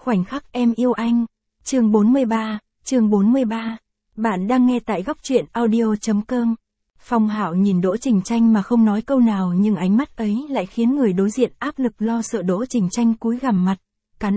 Khoảnh khắc em yêu anh. Chương 43. Bạn đang nghe tại góc truyện audio.com. Phong Hạo nhìn Đỗ Trình Tranh mà không nói câu nào, nhưng ánh mắt ấy lại khiến người đối diện áp lực lo sợ. Đỗ Trình Tranh cúi gằm mặt, cắn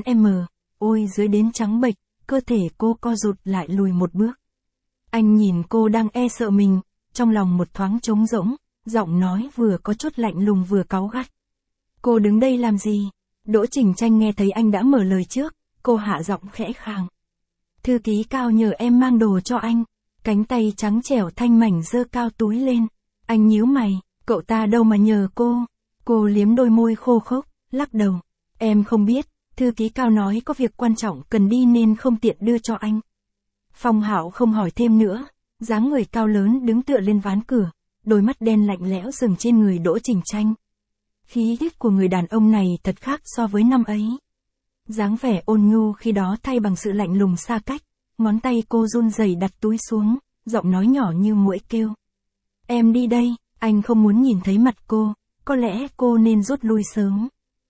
ôi dưới đến trắng bệch, cơ thể cô co rụt lại lùi một bước. Anh nhìn cô đang e sợ mình, trong lòng một thoáng trống rỗng, giọng nói vừa có chút lạnh lùng vừa cáu gắt. Cô đứng đây làm gì? Đỗ Trình Tranh nghe thấy anh đã mở lời trước, cô hạ giọng khẽ khàng. Thư ký Cao nhờ em mang đồ cho anh. Cánh tay trắng trẻo thanh mảnh giơ cao túi lên. Anh nhíu mày, cậu ta đâu mà nhờ cô. Cô liếm đôi môi khô khốc, lắc đầu. Em không biết, thư ký Cao nói có việc quan trọng cần đi nên không tiện đưa cho anh. Phong Hạo không hỏi thêm nữa, dáng người cao lớn đứng tựa lên ván cửa, đôi mắt đen lạnh lẽo dừng trên người Đỗ Trình Tranh. Khí chất của người đàn ông này thật khác so với năm ấy. Dáng vẻ ôn nhu khi đó thay bằng sự lạnh lùng xa cách, ngón tay cô run rẩy đặt túi xuống, giọng nói nhỏ như muỗi kêu. Em đi đây, anh không muốn nhìn thấy mặt cô, có lẽ cô nên rút lui sớm.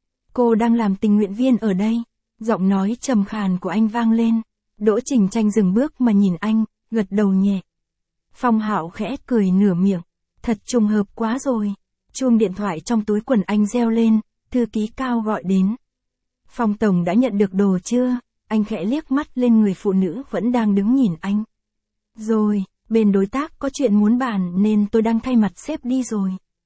Cô đang làm tình nguyện viên ở đây, giọng nói trầm khàn của anh vang lên. Đỗ Trình Tranh dừng bước mà nhìn anh, gật đầu nhẹ. Phong Hạo khẽ cười nửa miệng, thật trùng hợp quá rồi. Chuông điện thoại trong túi quần anh reo lên, thư ký Cao gọi đến. Phong tổng đã nhận được đồ chưa? Anh khẽ liếc mắt lên người phụ nữ vẫn đang đứng nhìn anh. Rồi, bên đối tác có chuyện muốn bàn nên tôi đang thay mặt sếp đi rồi.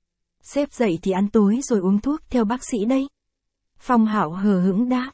Sếp dậy thì ăn tối rồi uống thuốc theo bác sĩ đây. Phong Hạo hờ hững đáp.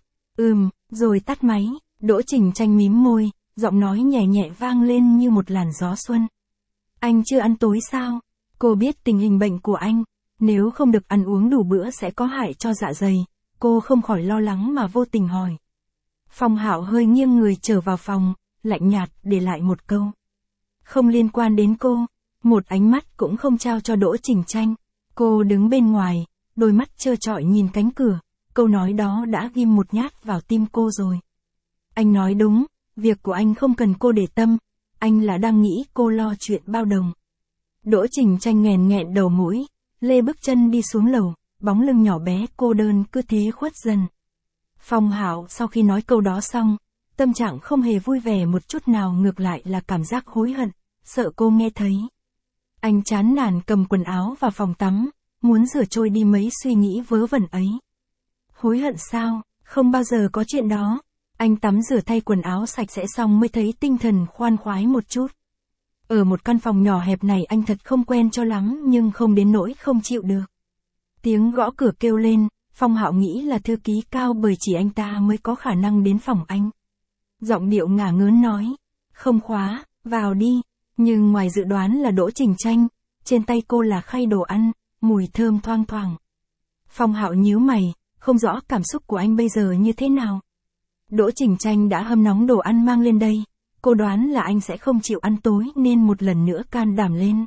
Rồi tắt máy. Đỗ Trình Tranh mím môi, giọng nói nhẹ nhẹ vang lên như một làn gió xuân. Anh chưa ăn tối sao? Cô biết tình hình bệnh của anh, nếu không được ăn uống đủ bữa sẽ có hại cho dạ dày. Cô không khỏi lo lắng mà vô tình hỏi. Phong Hạo hơi nghiêng người trở vào phòng, lạnh nhạt để lại một câu. Không liên quan đến cô, một ánh mắt cũng không trao cho Đỗ Trình Tranh. Cô đứng bên ngoài, đôi mắt trơ trọi nhìn cánh cửa, câu nói đó đã ghim một nhát vào tim cô rồi. Anh nói đúng, việc của anh không cần cô để tâm, anh là đang nghĩ cô lo chuyện bao đồng. Đỗ Trình Tranh nghẹn đầu mũi, lê bước chân đi xuống lầu, bóng lưng nhỏ bé cô đơn cứ thế khuất dần. Phong Hạo sau khi nói câu đó xong, tâm trạng không hề vui vẻ một chút nào, ngược lại là cảm giác hối hận, sợ cô nghe thấy. Anh chán nản cầm quần áo vào phòng tắm, muốn rửa trôi đi mấy suy nghĩ vớ vẩn ấy. Hối hận sao? Không bao giờ có chuyện đó. Anh tắm rửa thay quần áo sạch sẽ xong mới thấy tinh thần khoan khoái một chút. Ở một căn phòng nhỏ hẹp này anh thật không quen cho lắm, nhưng không đến nỗi không chịu được. Tiếng gõ cửa kêu lên, Phong Hạo nghĩ là thư ký Cao bởi chỉ anh ta mới có khả năng đến phòng anh. Giọng điệu ngả ngớn nói, không khóa, vào đi. Nhưng ngoài dự đoán là Đỗ Trình Tranh, trên tay cô là khay đồ ăn, mùi thơm thoang thoảng. Phong Hạo nhíu mày, không rõ cảm xúc của anh bây giờ như thế nào. Đỗ Trình Tranh đã hâm nóng đồ ăn mang lên đây, cô đoán là anh sẽ không chịu ăn tối nên một lần nữa can đảm lên.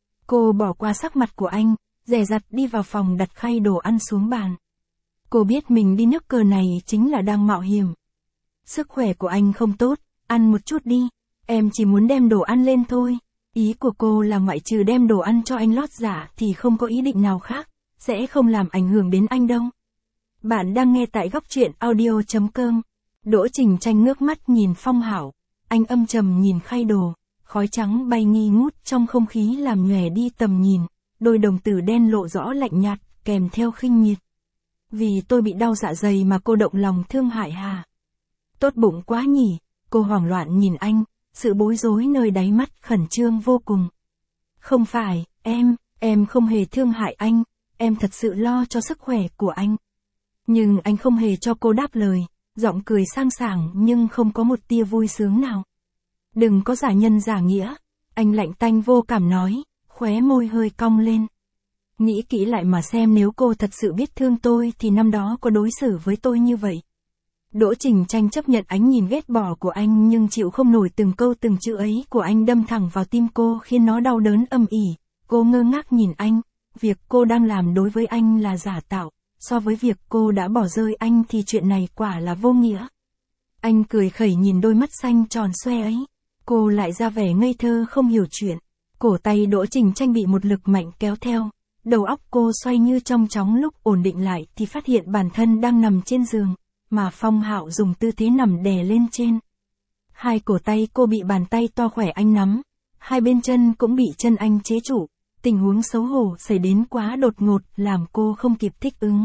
Cô bỏ qua sắc mặt của anh, dè dặt đi vào phòng đặt khay đồ ăn xuống bàn. Cô biết mình đi nước cờ này chính là đang mạo hiểm. Sức khỏe của anh không tốt, ăn một chút đi, em chỉ muốn đem đồ ăn lên thôi. Ý của cô là ngoại trừ đem đồ ăn cho anh lót dạ thì không có ý định nào khác, sẽ không làm ảnh hưởng đến anh đâu. Bạn đang nghe tại góc truyện audio.com. Đỗ Trình Tranh ngước mắt nhìn Phong Hạo, anh âm trầm nhìn khay đồ, khói trắng bay nghi ngút trong không khí làm nhòe đi tầm nhìn, đôi đồng tử đen lộ rõ lạnh nhạt, kèm theo khinh miệt. Vì tôi bị đau dạ dày mà cô động lòng thương hại hà? Tốt bụng quá nhỉ, cô hoảng loạn nhìn anh, sự bối rối nơi đáy mắt khẩn trương vô cùng. Không phải, em không hề thương hại anh, em thật sự lo cho sức khỏe của anh. Nhưng anh không hề cho cô đáp lời, giọng cười sang sảng nhưng không có một tia vui sướng nào. Đừng có giả nhân giả nghĩa, anh lạnh tanh vô cảm nói, khóe môi hơi cong lên. Nghĩ kỹ lại mà xem, nếu cô thật sự biết thương tôi thì năm đó có đối xử với tôi như vậy. Đỗ Trình Tranh chấp nhận ánh nhìn ghét bỏ của anh nhưng chịu không nổi từng câu từng chữ ấy của anh đâm thẳng vào tim cô khiến nó đau đớn âm ỉ. Cô ngơ ngác nhìn anh, việc cô đang làm đối với anh là giả tạo, so với việc cô đã bỏ rơi anh thì chuyện này quả là vô nghĩa. Anh cười khẩy nhìn đôi mắt xanh tròn xoe ấy, cô lại ra vẻ ngây thơ không hiểu chuyện. Cổ tay Đỗ Trình Tranh bị một lực mạnh kéo theo, đầu óc cô xoay như trong chóng, lúc ổn định lại thì phát hiện bản thân đang nằm trên giường. mà Phong Hạo dùng tư thế nằm đè lên trên. Hai cổ tay cô bị bàn tay to khỏe anh nắm, hai bên chân cũng bị chân anh chế trụ, tình huống xấu hổ xảy đến quá đột ngột làm cô không kịp thích ứng.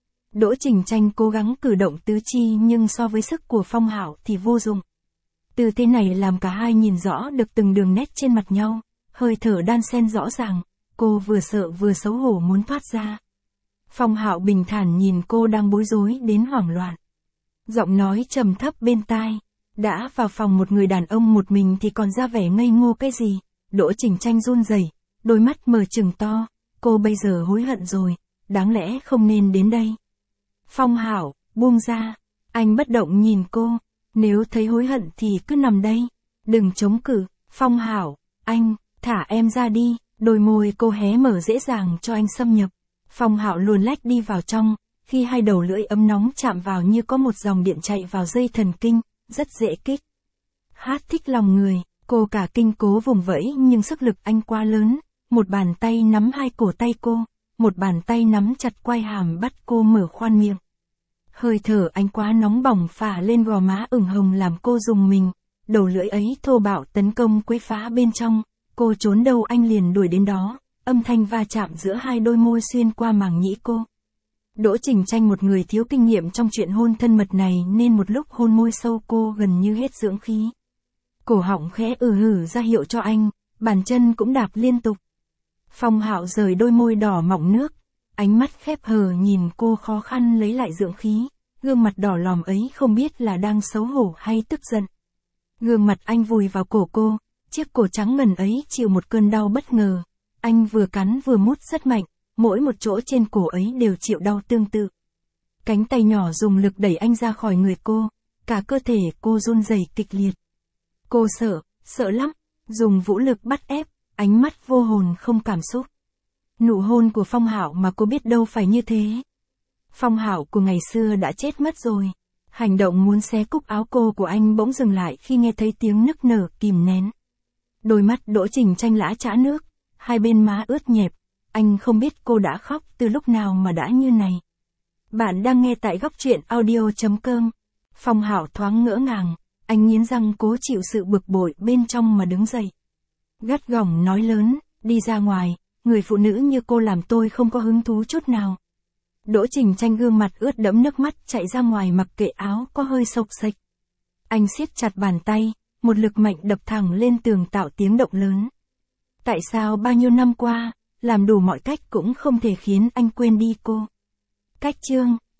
Đỗ Trình Tranh cố gắng cử động tứ chi nhưng so với sức của Phong Hạo thì vô dụng. Tư thế này làm cả hai nhìn rõ được từng đường nét trên mặt nhau, hơi thở đan xen rõ ràng, cô vừa sợ vừa xấu hổ muốn thoát ra. Phong Hạo bình thản nhìn cô đang bối rối đến hoảng loạn. Giọng nói trầm thấp bên tai, đã vào phòng một người đàn ông một mình thì còn ra vẻ ngây ngô cái gì. Đỗ Trình Tranh run rẩy, đôi mắt mở trừng to, cô bây giờ hối hận rồi, đáng lẽ không nên đến đây. Phong Hạo, buông ra, anh bất động nhìn cô, nếu thấy hối hận thì cứ nằm đây, đừng chống cự. Phong Hạo, anh, thả em ra đi, đôi môi cô hé mở dễ dàng cho anh xâm nhập. Phong Hạo luồn lách đi vào trong, khi hai đầu lưỡi ấm nóng chạm vào như có một dòng điện chạy vào dây thần kinh, rất dễ kích. Hát thích lòng người, cô cả kinh cố vùng vẫy nhưng sức lực anh quá lớn, một bàn tay nắm hai cổ tay cô, một bàn tay nắm chặt quai hàm bắt cô mở khoan miệng. Hơi thở anh quá nóng bỏng phả lên gò má ửng hồng làm cô rùng mình, đầu lưỡi ấy thô bạo tấn công quấy phá bên trong, cô trốn đâu anh liền đuổi đến đó, âm thanh va chạm giữa hai đôi môi xuyên qua màng nhĩ cô. Đỗ Trình Tranh một người thiếu kinh nghiệm trong chuyện hôn thân mật này nên một lúc hôn môi sâu cô gần như hết dưỡng khí. Cổ họng khẽ hử ra hiệu cho anh, bàn chân cũng đạp liên tục. Phong Hạo rời đôi môi đỏ mọng nước, ánh mắt khép hờ nhìn cô khó khăn lấy lại dưỡng khí, gương mặt đỏ lòm ấy không biết là đang xấu hổ hay tức giận. Gương mặt anh vùi vào cổ cô, chiếc cổ trắng ngần ấy chịu một cơn đau bất ngờ, anh vừa cắn vừa mút rất mạnh, mỗi một chỗ trên cổ ấy đều chịu đau tương tự. Cánh tay nhỏ dùng lực đẩy anh ra khỏi người cô, cả cơ thể cô run rẩy kịch liệt. Cô sợ lắm, dùng vũ lực bắt ép, ánh mắt vô hồn không cảm xúc. Nụ hôn của Phong Hạo mà cô biết đâu phải như thế. Phong Hạo của ngày xưa đã chết mất rồi. Hành động muốn xé cúc áo cô của anh bỗng dừng lại khi nghe thấy tiếng nức nở kìm nén. Đôi mắt Đỗ Trình Tranh lã chã nước, hai bên má ướt nhẹp, anh không biết cô đã khóc từ lúc nào mà đã như này. Bạn đang nghe tại góc truyện audio.com. Phong Hạo thoáng ngỡ ngàng, anh nghiến răng cố chịu sự bực bội bên trong mà đứng dậy. Gắt gỏng nói lớn, đi ra ngoài, người phụ nữ như cô làm tôi không có hứng thú chút nào. Đỗ Trình Tranh gương mặt ướt đẫm nước mắt chạy ra ngoài mặc kệ áo có hơi xộc xệch. Anh siết chặt bàn tay, một lực mạnh đập thẳng lên tường tạo tiếng động lớn. Tại sao bao nhiêu năm qua, làm đủ mọi cách cũng không thể khiến anh quên đi cô? Cách chương